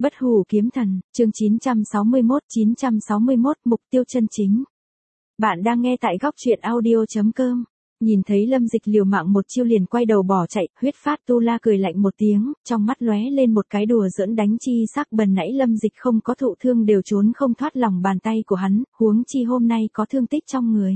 Bất hủ kiếm thần, chương 961, mục tiêu chân chính. Bạn đang nghe tại góc truyện audio.com. Nhìn thấy Lâm Dịch liều mạng một chiêu liền quay đầu bỏ chạy, Huyết Phát Tu La cười lạnh một tiếng, trong mắt lóe lên một cái đùa giỡn đánh chi sắc. Bần nãy Lâm Dịch không có thụ thương đều trốn không thoát lòng bàn tay của hắn, huống chi hôm nay có thương tích trong người.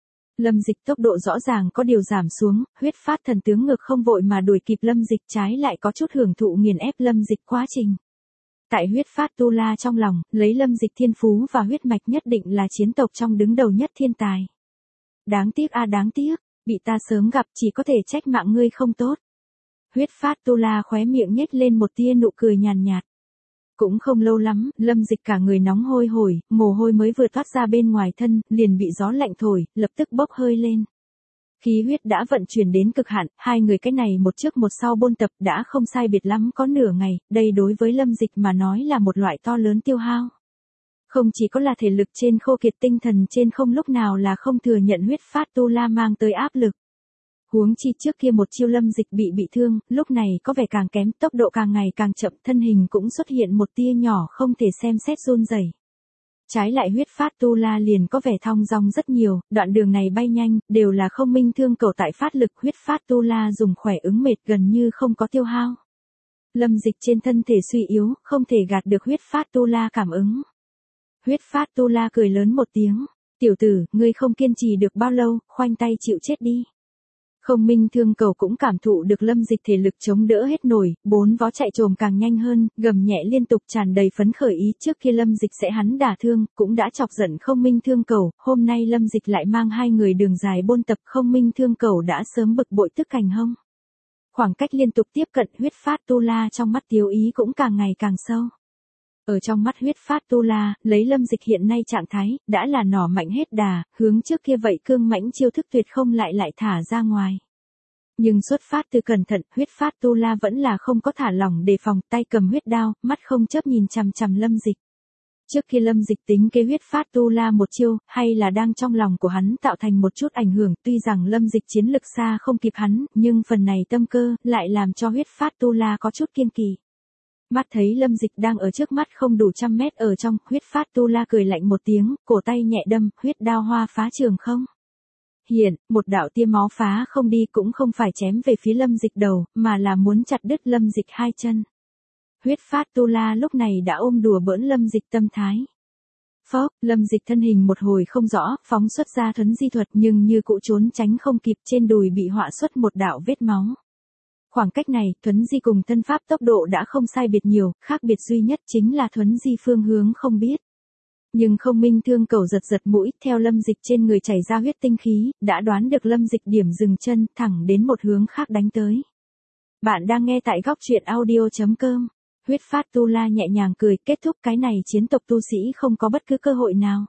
Lâm Dịch tốc độ rõ ràng có điều giảm xuống, Huyết Phát thần tướng ngược không vội mà đuổi kịp Lâm Dịch, trái lại có chút hưởng thụ nghiền ép Lâm Dịch quá trình. Tại Huyết Phát Tu La trong lòng, lấy Lâm Dịch thiên phú và huyết mạch nhất định là chiến tộc trong đứng đầu nhất thiên tài. Đáng tiếc đáng tiếc, bị ta sớm gặp chỉ có thể trách mạng ngươi không tốt. Huyết Phát Tu La khóe miệng nhếch lên một tia nụ cười nhàn nhạt. Cũng không lâu lắm, Lâm Dịch cả người nóng hôi hổi, mồ hôi mới vừa thoát ra bên ngoài thân, liền bị gió lạnh thổi, lập tức bốc hơi lên. Khí huyết đã vận chuyển đến cực hạn, hai người cái này một trước một sau bôn tập đã không sai biệt lắm có nửa ngày, đây đối với Lâm Dịch mà nói là một loại to lớn tiêu hao. Không chỉ có là thể lực trên khô kiệt, tinh thần trên không lúc nào là không thừa nhận Huyết Phát Tu La mang tới áp lực. Huống chi trước kia một chiêu Lâm Dịch bị thương, lúc này có vẻ càng kém, tốc độ càng ngày càng chậm, thân hình cũng xuất hiện một tia nhỏ không thể xem xét run rẩy. Trái lại Huyết Phát Tu La liền có vẻ thong dong rất nhiều, đoạn đường này bay nhanh, đều là không minh thương cầu tại phát lực. Huyết Phát Tu La dùng khỏe ứng mệt gần như không có tiêu hao. Lâm Dịch trên thân thể suy yếu, không thể gạt được Huyết Phát Tu La cảm ứng. Huyết Phát Tu La cười lớn một tiếng, tiểu tử, ngươi không kiên trì được bao lâu, khoanh tay chịu chết đi. Không minh thương cầu cũng cảm thụ được Lâm Dịch thể lực chống đỡ hết nổi, bốn vó chạy trồm càng nhanh hơn, gầm nhẹ liên tục tràn đầy phấn khởi ý. Trước khi Lâm Dịch sẽ hắn đả thương, cũng đã chọc giận không minh thương cầu, hôm nay Lâm Dịch lại mang hai người đường dài bôn tập, không minh thương cầu đã sớm bực bội tức cành hông. Khoảng cách liên tục tiếp cận, Huyết Phát Tu La trong mắt tiêu ý cũng càng ngày càng sâu. Ở trong mắt Huyết Phát Tu La, lấy Lâm Dịch hiện nay trạng thái, đã là nỏ mạnh hết đà, hướng trước kia vậy cương mãnh chiêu thức tuyệt không lại thả ra ngoài. Nhưng xuất phát từ cẩn thận, Huyết Phát Tu La vẫn là không có thả lỏng đề phòng, tay cầm huyết đao, mắt không chớp nhìn chằm chằm Lâm Dịch. Trước khi Lâm Dịch tính kế Huyết Phát Tu La một chiêu, hay là đang trong lòng của hắn tạo thành một chút ảnh hưởng, tuy rằng Lâm Dịch chiến lực xa không kịp hắn, nhưng phần này tâm cơ, lại làm cho Huyết Phát Tu La có chút kiên kỳ. Mắt thấy Lâm Dịch đang ở trước mắt không đủ 100 mét ở trong, Huyết Phát Tu La cười lạnh một tiếng, cổ tay nhẹ đâm, huyết đao hoa phá trường không. Hiện, một đạo tia máu phá không đi, cũng không phải chém về phía Lâm Dịch đầu, mà là muốn chặt đứt Lâm Dịch hai chân. Huyết Phát Tu La lúc này đã ôm đùa bỡn Lâm Dịch tâm thái. Phốc, Lâm Dịch thân hình một hồi không rõ, phóng xuất ra thuấn di thuật nhưng như cũ trốn tránh không kịp, trên đùi bị họa xuất một đạo vết máu. Khoảng cách này, thuấn di cùng thân pháp tốc độ đã không sai biệt nhiều, khác biệt duy nhất chính là thuấn di phương hướng không biết. Nhưng không minh thương cầu giật mũi, theo Lâm Dịch trên người chảy ra huyết tinh khí, đã đoán được Lâm Dịch điểm dừng chân, thẳng đến một hướng khác đánh tới. Bạn đang nghe tại góc truyện audio.com. Huyết Phát Tu La nhẹ nhàng cười, kết thúc cái này chiến tộc tu sĩ không có bất cứ cơ hội nào.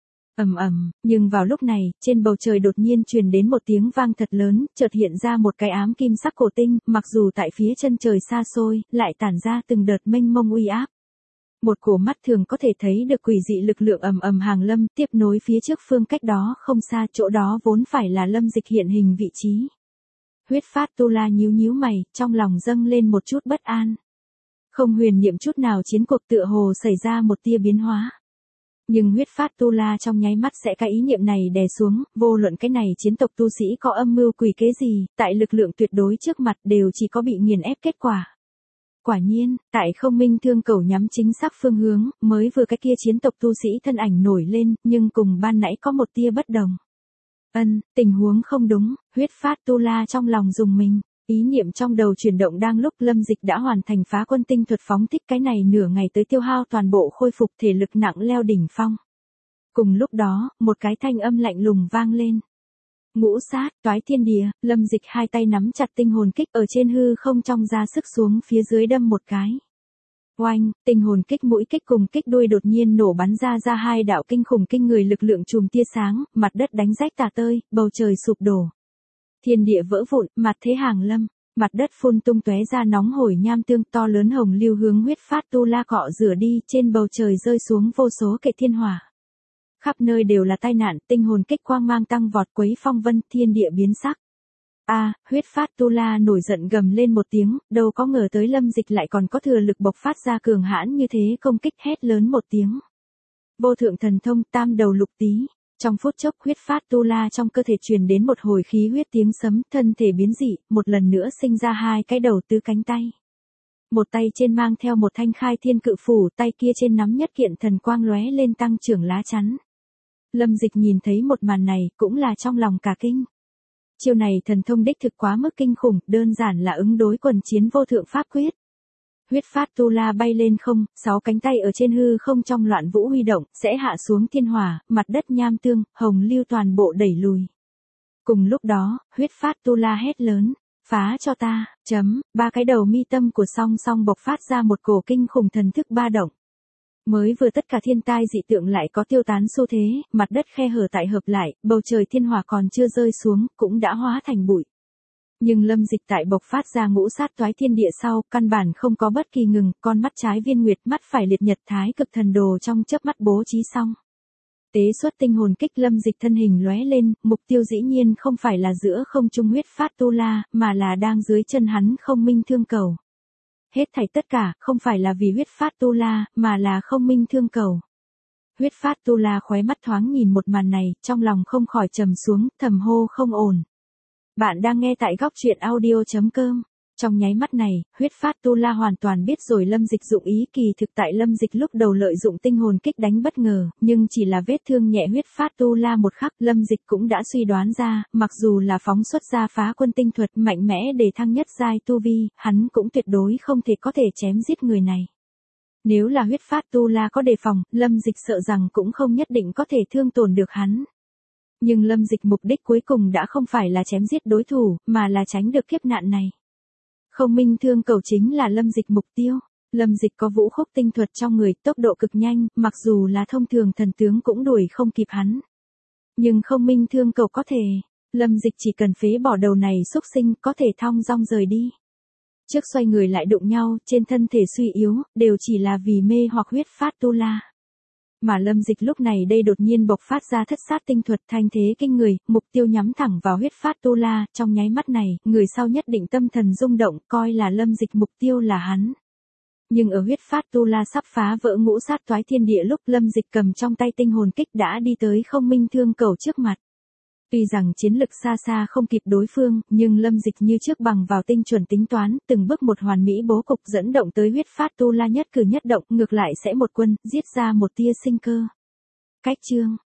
Nhưng vào lúc này, trên bầu trời đột nhiên truyền đến một tiếng vang thật lớn, chợt hiện ra một cái ám kim sắc cổ tinh, mặc dù tại phía chân trời xa xôi, lại tản ra từng đợt mênh mông uy áp. Một cổ mắt thường có thể thấy được quỷ dị lực lượng hàng lâm, tiếp nối phía trước phương cách đó không xa, chỗ đó vốn phải là Lâm Dịch hiện hình vị trí. Huyết Phát Tu La nhíu mày, trong lòng dâng lên một chút bất an. Không huyền niệm chút nào, chiến cuộc tựa hồ xảy ra một tia biến hóa. Nhưng Huyết Phát Tu La trong nháy mắt sẽ cái ý niệm này đè xuống, vô luận cái này chiến tộc tu sĩ có âm mưu quỷ kế gì, tại lực lượng tuyệt đối trước mặt đều chỉ có bị nghiền ép kết quả. Quả nhiên, tại không minh thương cầu nhắm chính xác phương hướng, mới vừa cái kia chiến tộc tu sĩ thân ảnh nổi lên, nhưng cùng ban nãy có một tia bất đồng. Tình huống không đúng, Huyết Phát Tu La trong lòng rùng mình. Ý niệm trong đầu chuyển động đang lúc Lâm Dịch đã hoàn thành phá quân tinh thuật phóng thích cái này nửa ngày tới tiêu hao toàn bộ khôi phục thể lực nặng leo đỉnh phong. Cùng lúc đó, một cái thanh âm lạnh lùng vang lên. Ngũ sát, toái thiên địa, Lâm Dịch hai tay nắm chặt tinh hồn kích ở trên hư không trong ra sức xuống phía dưới đâm một cái. Oanh, tinh hồn kích mũi kích cùng kích đuôi đột nhiên nổ bắn ra hai đạo kinh khủng kinh người lực lượng chùm tia sáng, mặt đất đánh rách tả tơi, bầu trời sụp đổ. Thiên địa vỡ vụn, mặt thế hàng lâm, mặt đất phun tung tóe ra nóng hổi nham tương, to lớn hồng lưu hướng Huyết Phát Tu La cọ rửa đi, trên bầu trời rơi xuống vô số kệ thiên hỏa. Khắp nơi đều là tai nạn, tinh hồn kích quang mang tăng vọt quấy phong vân, thiên địa biến sắc. Huyết phát tu la nổi giận gầm lên một tiếng, đâu có ngờ tới Lâm Dịch lại còn có thừa lực bộc phát ra cường hãn như thế, công kích hét lớn một tiếng. Vô thượng thần thông tam đầu lục tí. Trong phút chốc huyết phát tu la trong cơ thể truyền đến một hồi khí huyết tiếng sấm, thân thể biến dị, một lần nữa sinh ra hai cái đầu tứ cánh tay. Một tay trên mang theo một thanh khai thiên cự phủ, tay kia trên nắm nhất kiện thần quang lóe lên tăng trưởng lá chắn. Lâm Dịch nhìn thấy một màn này, cũng là trong lòng cả kinh. Chiêu này thần thông đích thực quá mức kinh khủng, đơn giản là ứng đối quần chiến vô thượng pháp quyết. Huyết phát tu la bay lên không, 6 cánh tay ở trên hư không trong loạn vũ huy động, sẽ hạ xuống thiên hỏa, mặt đất nham tương, hồng lưu toàn bộ đẩy lùi. Cùng lúc đó, huyết phát tu la hét lớn, phá cho ta, ba cái đầu mi tâm của song song bộc phát ra một cổ kinh khủng thần thức ba động. Mới vừa tất cả thiên tai dị tượng lại có tiêu tán xu thế, mặt đất khe hở tại hợp lại, bầu trời thiên hỏa còn chưa rơi xuống, cũng đã hóa thành bụi. Nhưng Lâm Dịch tại bộc phát ra ngũ sát toái thiên địa sau, căn bản không có bất kỳ ngừng, con mắt trái viên nguyệt, mắt phải liệt nhật thái cực thần đồ trong chớp mắt bố trí xong. Tế xuất tinh hồn kích, Lâm Dịch thân hình lóe lên, mục tiêu dĩ nhiên không phải là giữa không trung huyết phát tu la, mà là đang dưới chân hắn không minh thương cầu. Hết thảy tất cả, không phải là vì huyết phát tu la, mà là không minh thương cầu. Huyết phát tu la khóe mắt thoáng nhìn một màn này, trong lòng không khỏi trầm xuống, thầm hô không ổn. Bạn đang nghe tại góc truyện audio.com. Trong nháy mắt này, huyết phát tu la hoàn toàn biết rồi Lâm Dịch dụng ý, kỳ thực tại Lâm Dịch lúc đầu lợi dụng tinh hồn kích đánh bất ngờ, nhưng chỉ là vết thương nhẹ huyết phát tu la một khắc, Lâm Dịch cũng đã suy đoán ra, mặc dù là phóng xuất ra phá quân tinh thuật mạnh mẽ để thăng nhất giai tu vi, hắn cũng tuyệt đối không thể có thể chém giết người này. Nếu là huyết phát tu la có đề phòng, Lâm Dịch sợ rằng cũng không nhất định có thể thương tổn được hắn. Nhưng Lâm Dịch mục đích cuối cùng đã không phải là chém giết đối thủ, mà là tránh được kiếp nạn này. Không minh thương cầu chính là Lâm Dịch mục tiêu. Lâm Dịch có vũ khúc tinh thuật trong người, tốc độ cực nhanh, mặc dù là thông thường thần tướng cũng đuổi không kịp hắn. Nhưng không minh thương cầu có thể, Lâm Dịch chỉ cần phế bỏ đầu này xúc sinh, có thể thong dong rời đi. Trước xoay người lại đụng nhau, trên thân thể suy yếu, đều chỉ là vì mê hoặc huyết phát tu la. Mà Lâm Dịch lúc này đây đột nhiên bộc phát ra thất sát tinh thuật thanh thế kinh người, mục tiêu nhắm thẳng vào huyết phát tu la, trong nháy mắt này, người sau nhất định tâm thần rung động, coi là Lâm Dịch mục tiêu là hắn. Nhưng ở huyết phát tu la sắp phá vỡ ngũ sát toái thiên địa lúc Lâm Dịch cầm trong tay tinh hồn kích đã đi tới không minh thương cầu trước mặt. Tuy rằng chiến lực xa xa không kịp đối phương, nhưng Lâm Dịch như trước bằng vào tinh chuẩn tính toán, từng bước một hoàn mỹ bố cục dẫn động tới huyết phát tu la nhất cử nhất động, ngược lại sẽ một quân, giết ra một tia sinh cơ. Cách chương